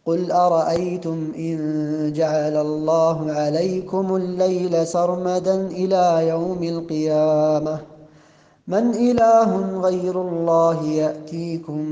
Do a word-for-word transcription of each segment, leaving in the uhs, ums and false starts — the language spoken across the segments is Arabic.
قل أرأيتم إن جعل الله عليكم الليل سرمدا إلى يوم القيامة من إله غير الله يأتيكم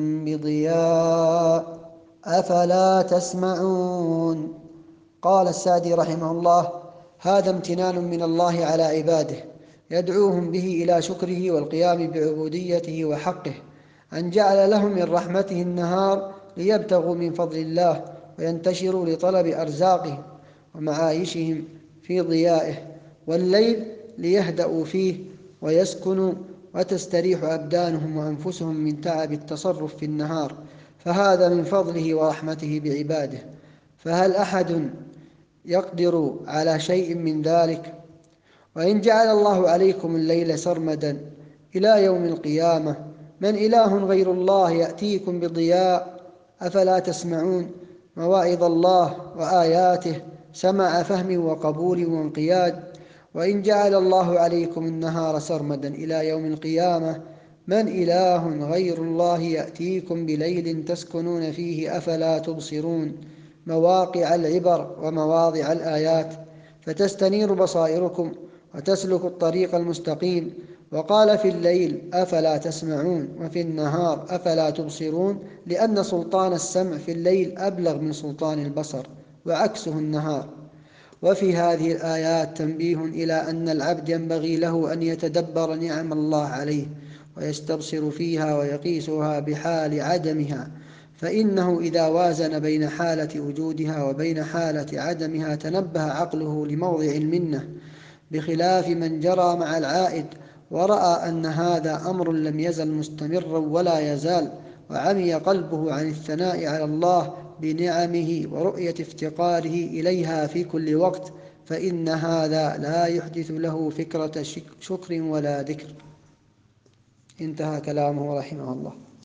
بضياء أفلا تسمعون. قال السعدي رحمه الله: هذا امتنان من الله على عباده يدعوهم به إلى شكره والقيام بعبوديته وحقه، أن جعل لهم من رحمته النهار ليبتغوا من فضل الله وينتشروا لطلب أرزاقهم ومعايشهم في ضيائه، والليل ليهدأوا فيه ويسكنوا وتستريح أبدانهم وأنفسهم من تعب التصرف في النهار، فهذا من فضله ورحمته بعباده. فهل أحد يقدر على شيء من ذلك؟ وإن جعل الله عليكم الليل سرمدا إلى يوم القيامة من إله غير الله يأتيكم بضياء أفلا تسمعون. مواعظ الله وآياته سمع فهم وقبول وانقياد. وإن جعل الله عليكم النهار سرمدا إلى يوم القيامة من إله غير الله يأتيكم بليل تسكنون فيه أفلا تبصرون. مواقع العبر ومواضع الآيات فتستنير بصائركم وتسلك الطريق المستقيم. وقال في الليل أفلا تسمعون وفي النهار أفلا تبصرون، لأن سلطان السمع في الليل أبلغ من سلطان البصر وعكسه النهار. وفي هذه الآيات تنبيه إلى أن العبد ينبغي له أن يتدبر نعم الله عليه ويستبصر فيها ويقيسها بحال عدمها، فإنه إذا وازن بين حالة وجودها وبين حالة عدمها تنبه عقله لموضع المنة، بخلاف من جرى مع العائد ورأى أن هذا أمر لم يزل مستمرا ولا يزال، وعمي قلبه عن الثناء على الله بنعمه ورؤية افتقاره إليها في كل وقت، فإن هذا لا يحدث له فكرة شكر ولا ذكر. انتهى كلامه رحمه الله.